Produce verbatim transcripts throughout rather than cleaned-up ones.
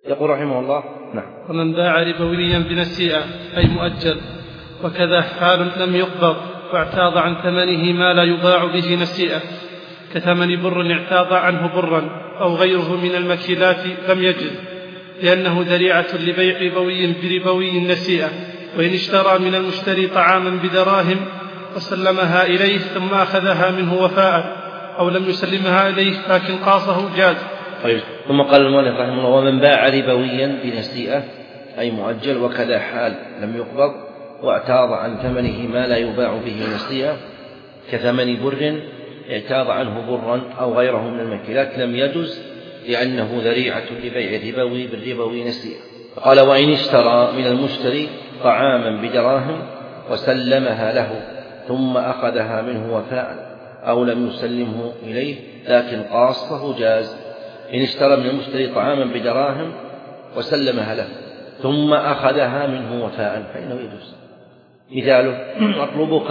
يقول رحمه الله: نعم. ومن باع ربويا بنسيئة أي مؤجل وكذا حال لم يقبض واعتاض عن ثمنه ما لا يباع به نسيئة كثمن بر اعتاض عنه برا أو غيره من المكيلات لم يجد، لأنه ذريعة لبيع ربوي بربوي نسيئة. وإن اشترى من المشتري طعاما بدراهم وسلمها إليه ثم أخذها منه وفاء أو لم يسلمها إليه لكن قاصه جاز. طيب. ثم قال المؤلف رحمه الله: ومن باع ربويا بنسيئة أي مؤجل وكذا حال لم يقبض واعتاض عن ثمنه ما لا يباع به نسيئة كثمن بر اعتاض عنه برا أو غيره من المكيلات لم يجز، لأنه ذريعة لبيع الربوي بالربوي نسيئة. قال: وإن اشترى من المشتري طعاما بدراهم وسلمها له ثم أخذها منه وفاء أو لم يسلمه إليه لكن قاصه جاز. إن اشترى من المشتري طعاما بدراهم وسلمها له ثم أخذها منه وفاء فإنه يجوز. مثاله: أطلبك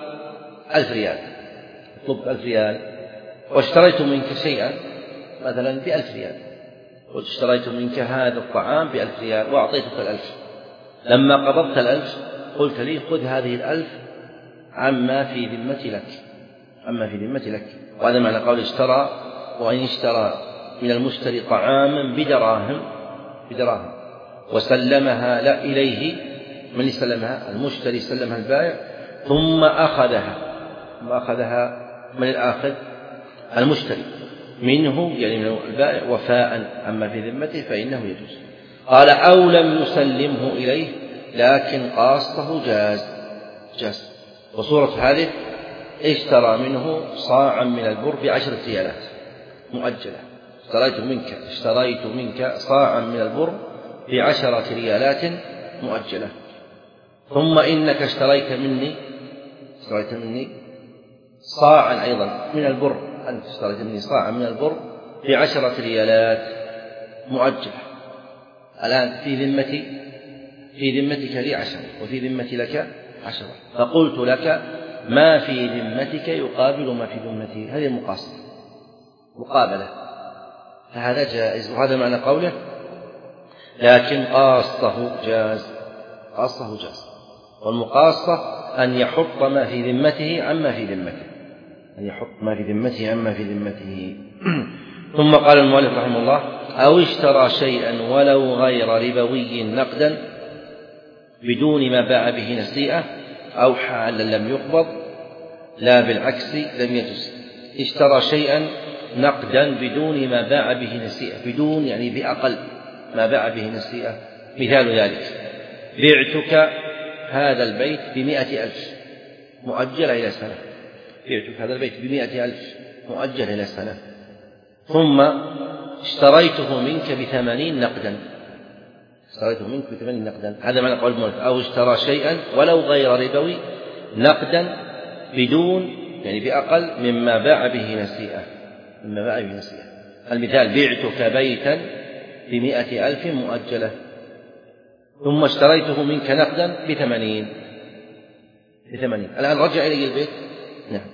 ألف ريال، أطلبك ألف ريال واشتريت منك شيئا مثلا بألف ريال، واشتريت منك هذا الطعام بألف ريال وأعطيتك الألف. لما قبضت الألف قلت لي: خذ هذه الألف عما في ذمتي لك، عما في ذمتي لك. وهذا معنى قول اشترى: وإن اشترى من المشتري طعاما بدراهم بدراهم وسلمها لا إليه، من سلمها؟ المشتري سلمها البائع ثم أخذها ثم أخذها من الآخذ؟ المشتري منه يعني من البائع وفاء عما في ذمته فإنه يجوز. قال: أو لم يسلمه إليه لكن قاصه جاز جاز. وصورة هذه: اشترى منه صاعا من البر بعشرة ريالات مؤجلة، اشتريت منك اشتريت منك صاعا من البر بعشرة ريالات مؤجلة، ثم إنك اشتريت مني اشتريت مني صاعا أيضا من البر، أنت اشتريت مني صاعا من البر بعشرة ريالات مؤجلة. الآن في ذمتي في ذمتك لي عشرة وفي ذمتي لك عشرة، فقلت لك: ما في ذمتك يقابل ما في ذمتي. هذه المقاصة مقابلة، فهذا جائز. وهذا معنى قوله: لكن قاصه جاز. قاصه جاز. والمقاصة أن يحط ما في ذمته عما في ذمته، أن يحط ما في ذمته عما في ذمته. ثم قال المؤلف رحمه الله: أو اشترى شيئا ولو غير ربوي نقدا بدون ما باع به نسيئة أو حالا لم يقبض لا بالعكس لم يجز. اشترى شيئا نقدا بدون ما باع به نسيئة، بدون يعني بأقل ما باع به نسيئة. مثال ذلك: بعتك هذا البيت بمائة ألف مؤجلة إلى سنة، بعتك هذا البيت بمائة ألف مؤجلة إلى سنة، ثم اشتريته منك بثمانين نقدا اشتريته منك بثمانين نقدا. هذا معنى قول المؤلف: أو اشترى شيئا ولو غير ربوي نقدا بدون يعني بأقل مما باع به نسيئة مما باع به نسيئة. المثال: بعتك بيتا بمائة ألف مؤجلة ثم اشتريته منك نقدا بثمانين بثمانين الآن رجع إلي البيت. نعم،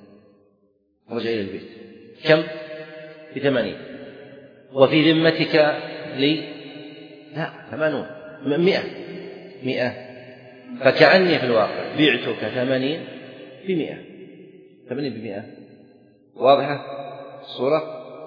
رجع إلي البيت. كم؟ بثمانين. وفي ذمتك لي لا ثمانون مئة مئة فكأني في الواقع بعتك ثمانين بمئة ثمانين بمئة. واضحة الصورة؟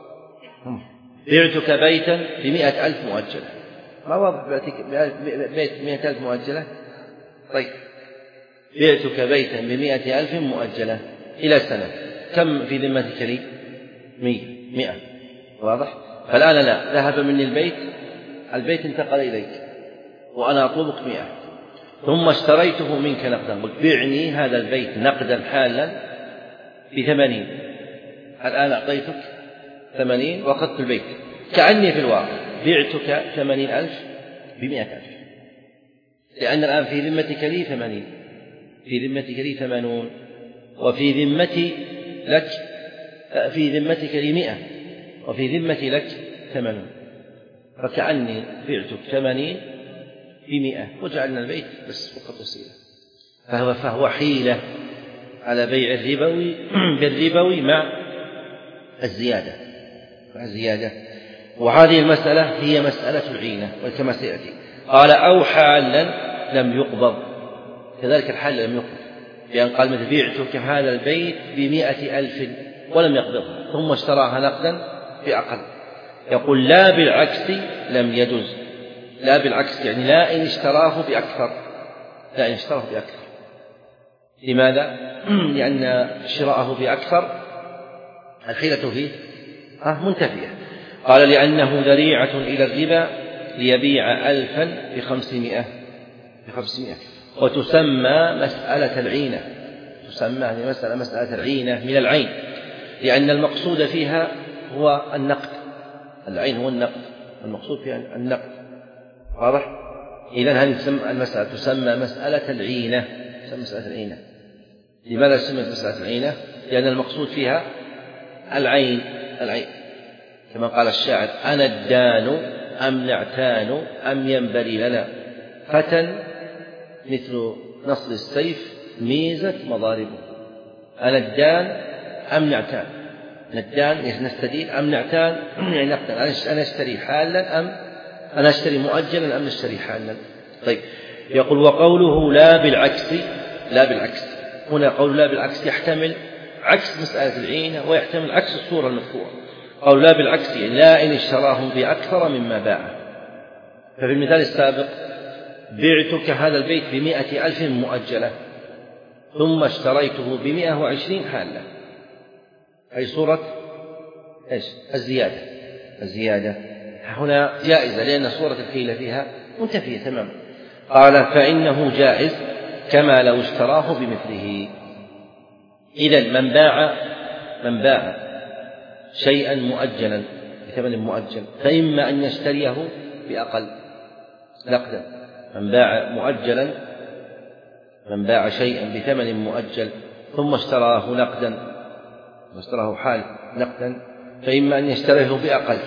بعتك بيتا بمئة ألف مؤجلة. ما واضح بيت بمئة ألف مؤجلة؟ طيب، بعتك بيتا بمئة ألف مؤجلة إلى سنة، كم في ذمتك لي؟ مئة مئة. واضح؟ فالآن لا، ذهب مني البيت البيت انتقل إليك وأنا أطلبك مئة، ثم اشتريته منك نقدا، قلت: بعني هذا البيت نقدا حالا بثمانين. الآن أعطيتك ثمانين وأخذت البيت، كأني في الواقع بعتك ثمانين ألف بمئة ألف، لأن الآن في ذمتك لي ثمانين، في ذمتك لي ثمانون، وفي ذمتي لك في ذمتك لي مئة، وفي ذمتي لك ثمانون، فكأني بعتك ثمانين بمئة وجعلنا البيت بس فقط وسيلة. فهو, فهو حيلة على بيع الربوي بالربوي مع الزيادة مع الزيادة. وهذه المسألة هي مسألة العينة وكما سيأتي. قال أو حالا لم يقبض، كذلك الحال لم يقبض، لأن قال مثل بعتك هذا البيت بمائة ألف ولم يقبضها ثم اشتراها نقدا بأقل. يقول لا بالعكس لم يجز، لا بالعكس يعني لا إن اشتراه بأكثر، لا إن اشتراه بأكثر. لماذا؟ لأن شراءه بأكثر الحيلة فيه منتفية. قال لأنه ذريعة إلى الربا ليبيع ألفا بخمسمائة بخمسمائة وتسمى مسألة العينة، تسمى هذه مسألة مسألة العينة من العين، لأن المقصود فيها هو النقد، العين هو النقد، المقصود فيها النقد. واضح؟ إذن هذه المسألة تسمى مسألة العينة، تسمى مسألة العينة. لماذا سميت مسألة العينة؟ لأن المقصود فيها العين، العين كما قال الشاعر أنا الدان أم نعتان أم ينبري لنا فتى مثل نصر السيف ميزة مضاربه. أنا الدان أم نعتان، ندان نستدين أم نعتان يعني نقتل، أنا أشتري حالا أم أنا أشتري مؤجلا أم نشتري حالا. طيب يقول وقوله لا بالعكس، لا بالعكس هنا قول لا بالعكس يحتمل عكس مسألة العينة ويحتمل عكس الصورة المذكورة. قول لا بالعكس يعني لا إن اشتراه بأكثر مما باعه. ففي المثال السابق بعتك هذا البيت بمائة ألف مؤجلة ثم اشتريته بمائة وعشرين حالة، أي صورة إيش؟ الزيادة، الزيادة هنا جائزة لأن صورة الحيلة فيها منتفية تماما. قال فإنه جائز كما لو اشتراه بمثله. إذن من باع من باع شيئا مؤجلا بثمن مؤجل فإما أن يشتريه بأقل نقدا. من باع مؤجلا من باع شيئا بثمن مؤجل ثم اشتراه نقدا واشتراه حال نقدا فإما أن يشتريه بأقل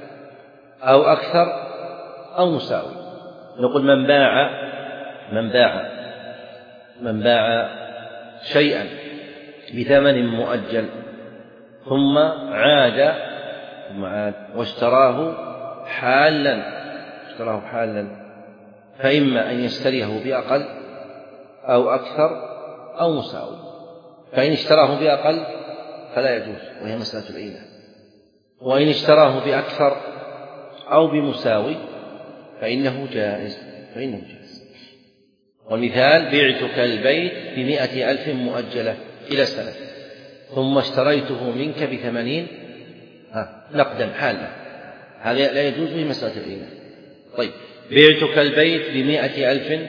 أو أكثر أو مساوي. نقول من باع من باع من باع شيئا بثمن مؤجل ثم عاد ثم عاد واشتراه حالا اشتراه حالا فإما أن يشتريه بأقل أو أكثر أو مساوي. فإن اشتراه بأقل فلا يجوز وهي مسألة العينة، وإن اشتراه بأكثر أو بمساوي فإنه جائز فإنه جائز. والمثال بعتك البيت بمائة ألف مؤجلة إلى سنة ثم اشتريته منك بثمانين نقدا حالا، هذا لا يجوز في مسألة العينة. طيب بعتك البيت بمائة ألف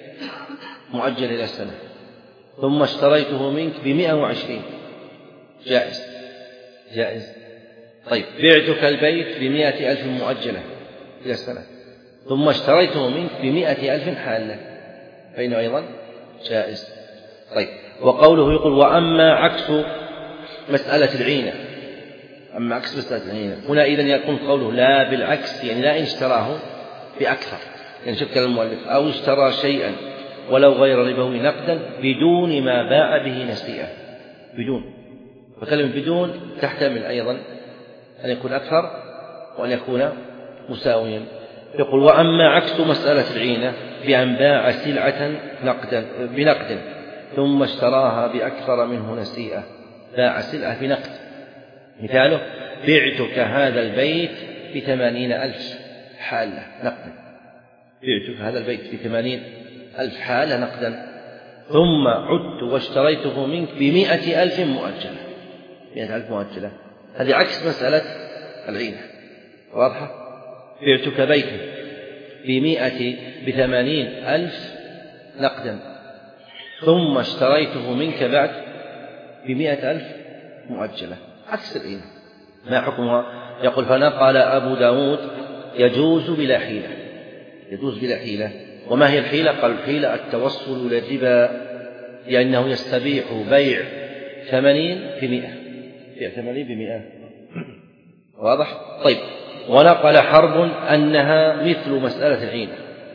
مؤجل إلى سنة ثم اشتريته منك بمائة وعشرين جائز جائز. طيب بعتك البيت بمائة ألف مؤجلة إلى سنة ثم اشتريته منك بمائة ألف حالة فإنه أيضا جائز. طيب وقوله يقول وأما عكس مسألة العينة، أما عكس مسألة العينة هنا إذن يكون قوله لا بالعكس يعني لا إن اشتراه بأكثر، يعني شوف كلام المؤلف أو اشترى شيئا ولو غير ربوي نقدا بدون ما باع به نسيئة، بدون، وكلمة بدون تحتمل أيضا أن يكون أكثر وأن يكون مساويا. يقول وأما عكس مسألة العينة بأن باع سلعة نقدا بنقد ثم اشتراها بأكثر منه نسيئة، باع سلعة بنقد مثاله بعتك هذا البيت بثمانين ألف حالة نقدا، بعتك هذا البيت بثمانين ألف حالة نقدا ثم عدت واشتريته منك بمائة ألف مؤجلة، مائة ألف مؤجلة، هذه عكس مسألة العينة. واضحة؟ بعتك بيتا بمائة بثمانين ألف نقدا ثم اشتريته منك بعد بمائة ألف مؤجلة، عكس العينة. ما حكمها؟ يقول فنقل أبو داود يجوز بلا حيلة، يجوز بلا حيلة. وما هي الحيلة؟ قال الحيلة التوصل للربا لأنه يستبيح بيع ثمانين بمئة، بيع ثمانين بمئة. واضح؟ طيب ونقل حرب أنها مثل مسألة العينة،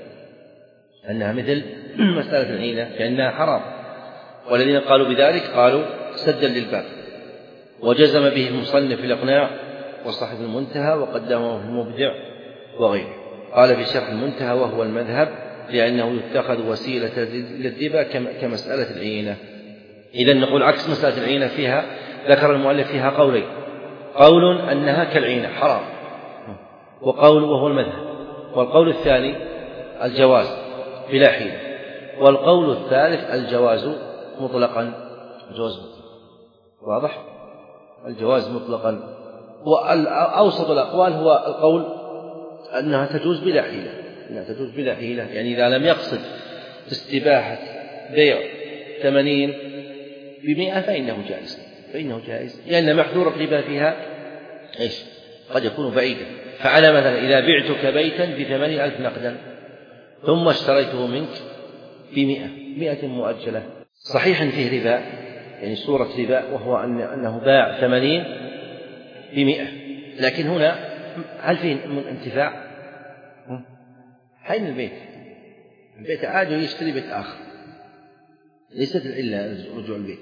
أنها مثل مسألة العينة لأنها حرام، والذين قالوا بذلك قالوا سدا للباب. وجزم به المصنف في الإقناع وصاحب المنتهى وقدمه في المبدع وغيره. قال في شرح المنتهى وهو المذهب لأنه يتخذ وسيلة للربا كمسألة العينة. إذن نقول عكس مسألة العينة فيها ذكر المؤلف فيها قولين: قول أنها كالعينة حرام، وقول وهو المذهب، والقول الثاني الجواز بلا حيلة، والقول الثالث الجواز مطلقا. الجواز مطلقا واضح؟ الجواز مطلقا. وأوسط الأقوال هو القول أنها تجوز بلا حيلة، أنها تجوز بلا حيلة، يعني إذا لم يقصد استباحة بيع ثمانين بمئة فإنه جائز، فإنه جائز لأن محذور الربا فيها إيش؟ قد يكون بعيدا. فعلى مثلا إذا بعتك بيتا بثمانين ألف نقدا ثم اشتريته منك بمئة مئة مؤجلة، صحيح فيه ربا، يعني صورة ربا، وهو أنه باع ثمانين بمئة، لكن هنا هل فيه من انتفاع؟ حين البيت البيت عاد يشتري بيت آخر، ليست العلة رجوع البيت،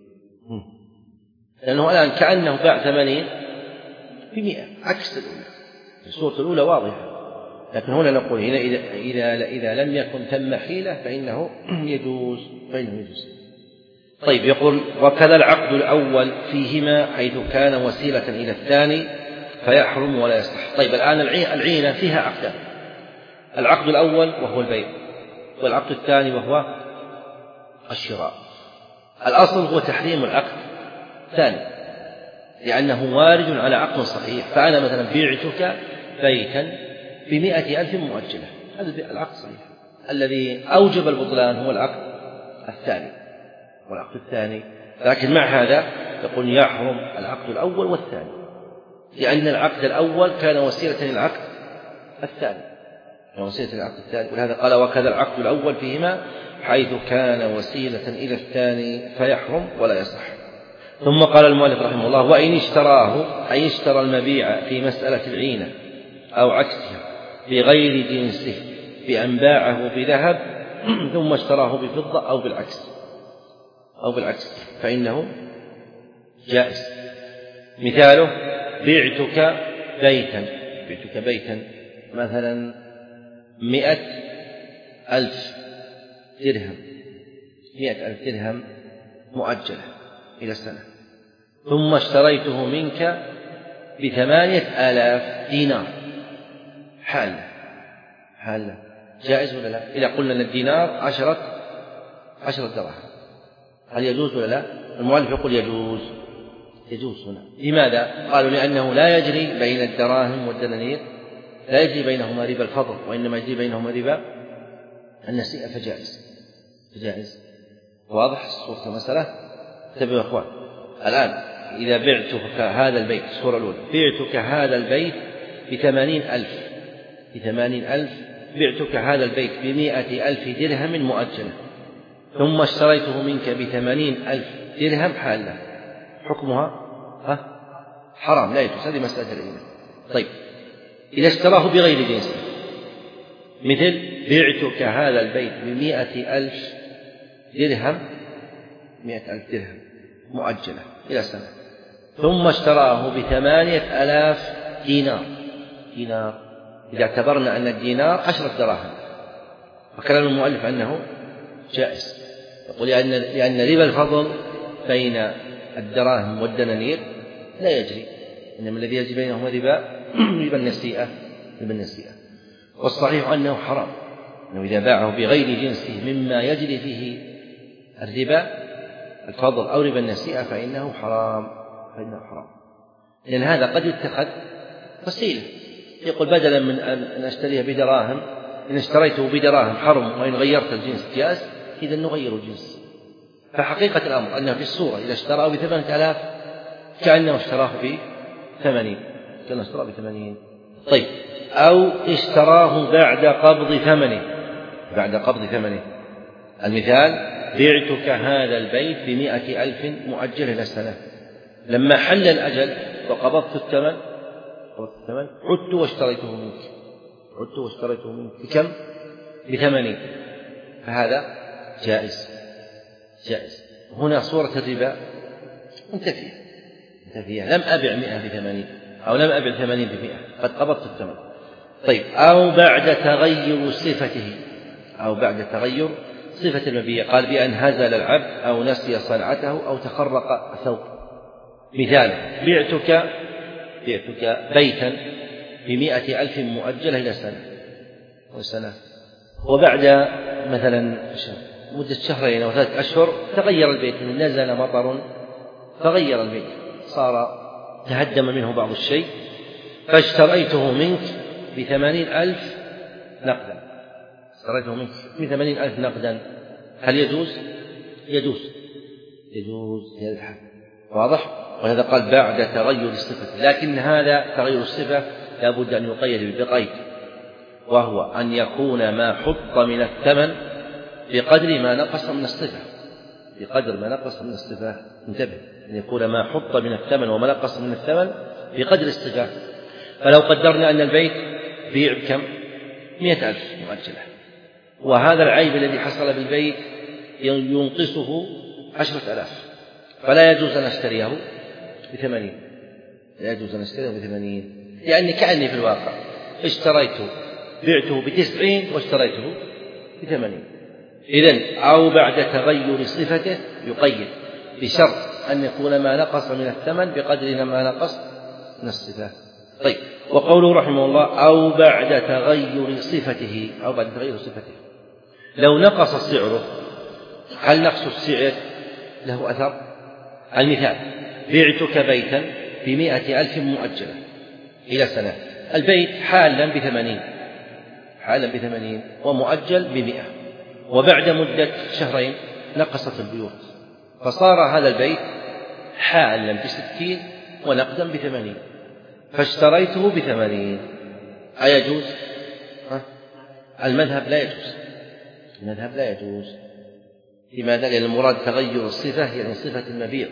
لأنه الآن كأنه باع ثمانين بمئة عكس الأولى. الصورة الأولى واضحة، لكن هنا نقول هنا إذا, إذا, إذا لم يكن ثم حيلة فإنه يجوز فإنه يجوز. طيب يقول: وكذا العقد الأول فيهما حيث كان وسيلة إلى الثاني فيحرم ولا يصح. طيب الآن العينة فيها عقدان: العقد الأول وهو البيع، والعقد الثاني وهو الشراء. الأصل هو تحريم العقد الثاني لأنه وارد على عقد صحيح. فأنا مثلا بعتك بيتا بمئة ألف مؤجلة، هذا العقد صحيح. الذي أوجب البطلان هو العقد الثاني والعقد الثاني، لكن مع هذا يقول يحرم العقد الأول والثاني، لأن العقد الأول كان وسيلة للعقد الثاني وسيلة للعقد الثاني ولهذا قال: وكذا العقد الأول فيهما حيث كان وسيلة إلى الثاني فيحرم ولا يصح. ثم قال المؤلف رحمه الله: وإن اشتراه، أي اشترى المبيع في مسألة العينة أو عكسها بغير جنسه بأن باعه بذهب ثم اشتراه بفضة أو بالعكس أو بالعكس فإنه جائز. مثاله: بعتك بيتا بعتك بيتا مثلا مئة ألف درهم مئة ألف درهم مؤجلة إلى سنة، ثم اشتريته منك بثمانية آلاف دينار حالة حالة جائز ولا لا؟ إذا قلنا أن الدينار عشرة عشرة دراهم، هل يجوز ولا لا؟ المؤلف يقول يجوز يجوز هنا. لماذا؟ قالوا لأنه لا يجري بين الدراهم والدنانير، لا يجري بينهما ربا الفضل، وإنما يجري بينهما ربا النسيئة، فجائز فجائز واضح صورة المسألة. انتبهوا يا أخوان، الآن إذا بعتك هذا البيت، الصورة الأولى: بعتك هذا البيت بثمانين ألف بثمانين ألف بعتك هذا البيت بمائة ألف درهم مؤجلة، ثم اشتريته منك بثمانين ألف درهم حالة، حكمها ها حرام لا يجوز. هذه مسألة العلم. طيب إذا اشتراه بغير جنسه، مثل بعتك هذا البيت بمائة ألف درهم مائة ألف درهم مؤجلة إلى سنة، ثم اشتراه بثمانية آلاف دينار دينار إذا اعتبرنا أن الدينار عشرة دراهم، فكلام المؤلف أنه جائز. يقول لأن لأن ربا الفضل بين الدراهم والدنانير لا يجري، إنما الذي يجري بينهما ربا ربا النسيئة ربا النسيئة والصحيح أنه حرام، أنه إذا باعه بغير جنسه مما يجري فيه الربا الفضل أو ربا النسيئة فإنه حرام فإنه حرام لأن هذا قد يتخذ وسيلة. يقول بدلا من أن أشتريها بدراهم، إن اشتريته بدراهم حرم، وإن غيرت الجنس جاز، إذا نغير الجنس. فحقيقة الأمر أنه في الصورة إذا اشتراه بثمانية آلاف كأنه اشتراه بثمانين كأنه اشتراه بثمانين طيب أو اشتراه بعد قبض ثمنه بعد قبض ثمنه المثال: بعتك هذا البيت بمائة ألف مؤجل إلى سنة، لما حل الأجل وقبضت الثمن قبضت الثمن عدت واشتريته منك عدت واشتريته منك بكم؟ بثمانين، فهذا جائز جائز. هنا صورة الربا منتفية منتفية لم أبع مئة بثمانين، أو لم أبع ثمانين بمئة قد قبضت الثمن. طيب أو بعد تغير صفته، أو بعد تغير صفة المبيع، قال بأن هزل العبد أو نسي صنعته أو تخرق ثوب. مثال: بعتك بعتك بيتا بمئة ألف مؤجلة إلى سنة وسنة، وبعد مثلا مدة شهرين أو ثلاثة أشهر تغير البيت، نزل مطر فغير البيت، صار تهدم منه بعض الشيء، فاشتريته منك بثمانين ألف نقدا، اشتريته منك بثمانين ألف نقدا، هل يجوز؟ يجوز يجوز في هذا الحال، واضح؟ وهذا قال بعد تغير الصفة، لكن هذا تغير الصفة لا بد أن يقيد بقيد، وهو أن يكون ما حط من الثمن بقدر ما نقص من الصفة، بقدر ما نقص من الصفة، انتبه، أن يكون ما حط من الثمن وما نقص من الثمن بقدر الصفة. فلو قدرنا أن البيت بيع بكم؟ مئة ألف مؤجلة، وهذا العيب الذي حصل بالبيت ينقصه عشرة آلاف، فلا يجوز أن أشتريه بثمانين، لا يجوز أن أشتريه بثمانين، لأني كأني في الواقع اشتريته بعته بتسعين واشتريته بثمانين. إذن أو بعد تغير صفته يقيد بشرط أن يكون ما نقص من الثمن بقدر ما نقص من الصفة. طيب، وقوله رحمه الله أو بعد تغير صفته، أو بعد تغير صفته، لو نقص سعره هل نقص السعر له أثر؟ المثال: بعتك بيتا بمئة ألف مؤجلة إلى سنة، البيت حالا بثمانين حالا بثمانين ومؤجل بمئة، وبعد مدة شهرين نقصت البيوت فصار هذا البيت حالا بستين ونقدا بثمانين، فاشتريته بثمانين، أيجوز؟ المذهب لا يجوز، المذهب لا يجوز. لماذا؟ لأن المراد تغير الصفة، يعني صفة المبيع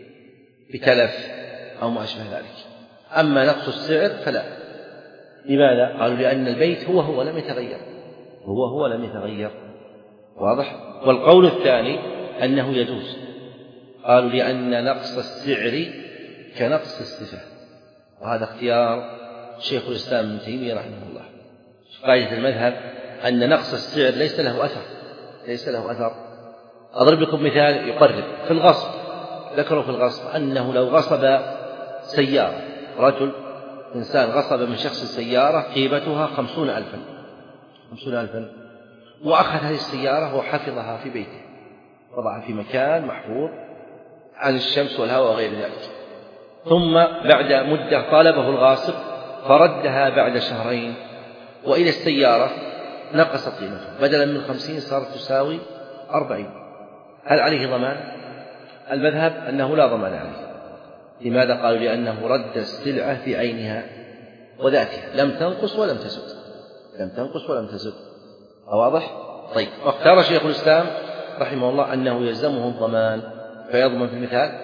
بتلف أو ما أشبه ذلك، أما نقص السعر فلا. لماذا؟ قالوا لأن البيت هو هو لم يتغير، هو هو لم يتغير، واضح؟ والقول الثاني أنه يجوز، قالوا لأن نقص السعر كنقص الصفة، وهذا اختيار شيخ الإسلام ابن تيمية رحمه الله. قاعدة المذهب أن نقص السعر ليس له أثر، ليس له أثر. أضرب لكم مثال يقرب: في الغصب، ذكروا في الغصب أنه لو غصب سيارة، رجل إنسان غصب من شخص سيارة قيمتها خمسون ألفا خمسون ألفا وأخذ هذه السيارة وحفظها في بيته، وضعها في مكان محفوظ عن الشمس والهواء وغير ذلك، ثم بعد مدة طالبه الغاصب فردها بعد شهرين، وإلى السيارة نقصت قيمتها، بدلا من خمسين صارت تساوي أربعين، هل عليه ضمان؟ المذهب أنه لا ضمان عليه. لماذا؟ قالوا لأنه رد السلعة في عينها وذاتها، لم تنقص ولم تزد، لم تنقص ولم تزد، واضح؟ طيب، واختار شيخ الإسلام رحمه الله أنه يلزمه الضمان، فيضمن في المثال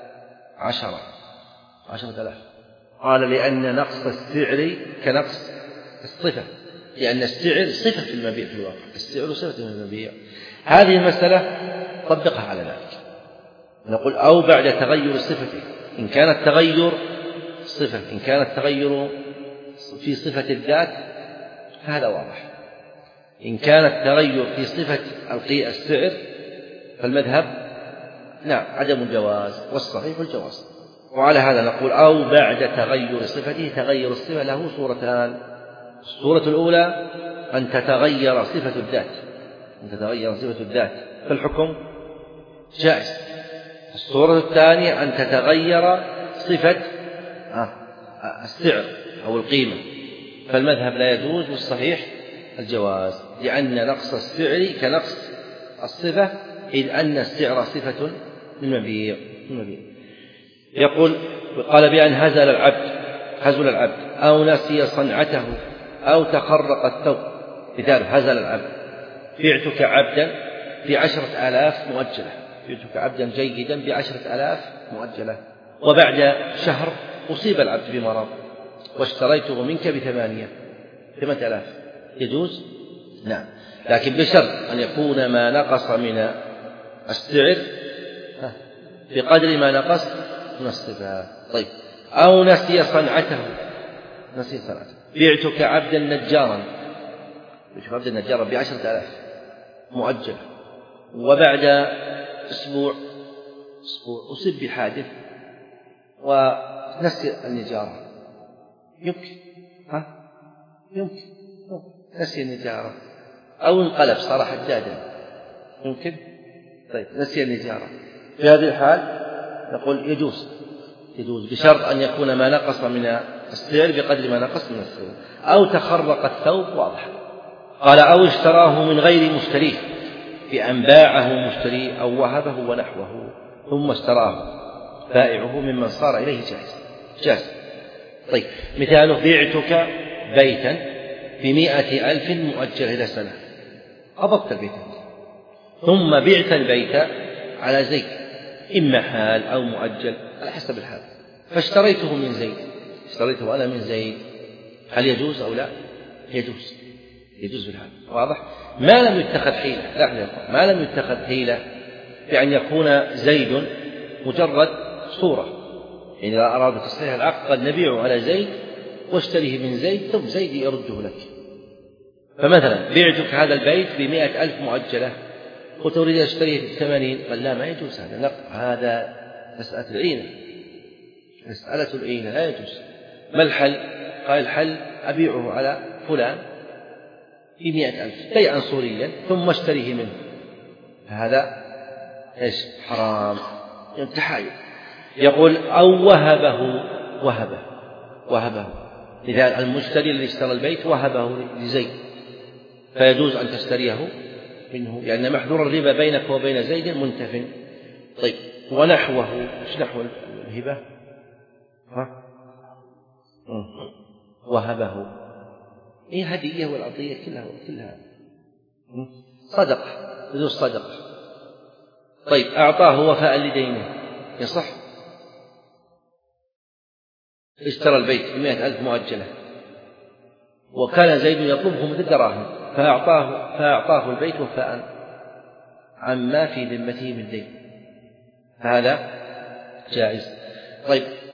عشرة عشرة آلاف. قال لأن نقص السعر كنقص الصفة، لأن السعر صفة في المبيع، في الواقع السعر صفة في المبيع. هذه المسألة طبقها على ذلك، نقول أو بعد تغير صفته، إن كان التغير صفة، إن كان التغير في صفة الذات فهذا واضح، إن كان التغير في صفة السعر فالمذهب نعم عدم الجواز، والصحيح الجواز. وعلى هذا نقول أو بعد تغير صفته، تغير الصفة له صورتان: الصورة الأولى أن تتغير صفة الذات، أن تتغير صفة الذات فالحكم جائز. الصورة الثانية أن تتغير صفة السعر أو القيمة، فالمذهب لا يجوز، والصحيح الجواز، لأن نقص السعر كنقص الصفة، إذ أن السعر صفة للمبيع. يقول: قال بأن هزل العبد هزل العبد أو نسي صنعته أو تخرق الثوب. مثال: هزل العبد، بعتك عبدا بعشرة آلاف مؤجلة، بعتك عبدا جيدا بعشرة آلاف مؤجلة، وبعد شهر أصيب العبد بمرض واشتريته منك بثمانية ثمانية آلاف، يجوز؟ نعم، لكن بشرط أن يكون ما نقص من السعر بقدر ما نقص من الصفة. طيب، أو نسي صنعته نسي صنعته بعتك عبدا نجارا بعتك عبدا نجارا بعشرة آلاف مؤجل، وبعد أسبوع أسبوع أصيب بحادث ونسي النجارة، يمكن ها يمكن نسي النجارة، أو انقلب صار حدادا يمكن. طيب نسي النجارة، في هذه الحال نقول يجوز يجوز بشرط أن يكون ما نقص من السعر بقدر ما نقص من السعر، أو تخرق الثوب واضح. قال أو اشتراه من غير مشتريه بأن باعه مشتريه أو وهبه ونحوه ثم اشتراه بائعه ممن صار إليه جائز جائز. طيب مثاله بعتك بيتا بمائة ألف مؤجل إلى سنة، قبضت البيت ثم بعت البيت على زيد إما حال أو مؤجل على حسب الحال، فاشتريته من زيد اشتريته أنا من زيد، هل يجوز أو لا؟ يجوز يجوز بالحال واضح، ما لم يتخذ حيلة. لا ما لم يتخذ حيلة بأن يكون زيد مجرد صورة، يعني إذا أراد تصحيح العقد قد نبيعه على زيد واشتريه من زيد ثم زيد يرده لك. فمثلا بعتك هذا البيت بمائة ألف مؤجلة وتريد أشتريه بثمانين، قال لا ما يجوز هذا نقد، هذا مسألة العينة مسألة العينة لا يجوز. ما الحل؟ قال الحل أبيعه على فلان بمائة ألف بيعا صوريا ثم اشتريه منه، هذا إيش حرام تحايل. يقول أو وهبه وهبه وهبه مثال المشتري الذي اشترى البيت وهبه لزيد فيجوز أن تشتريه منه، لأن يعني محذور الربا بينك وبين زيد منتف. طيب ونحوه، ايش نحو الهبة؟ ها؟ وهبه إيه هدية والعطية كلها كلها صدقة يجوز صدقة. طيب أعطاه وفاء لدينه يصح، اشترى البيت بمائة ألف مؤجلة وكان زيد يطلبه مثل دراهم فأعطاه, فأعطاه البيت وفاء عما في ذمته من دين، فهذا جائز. طيب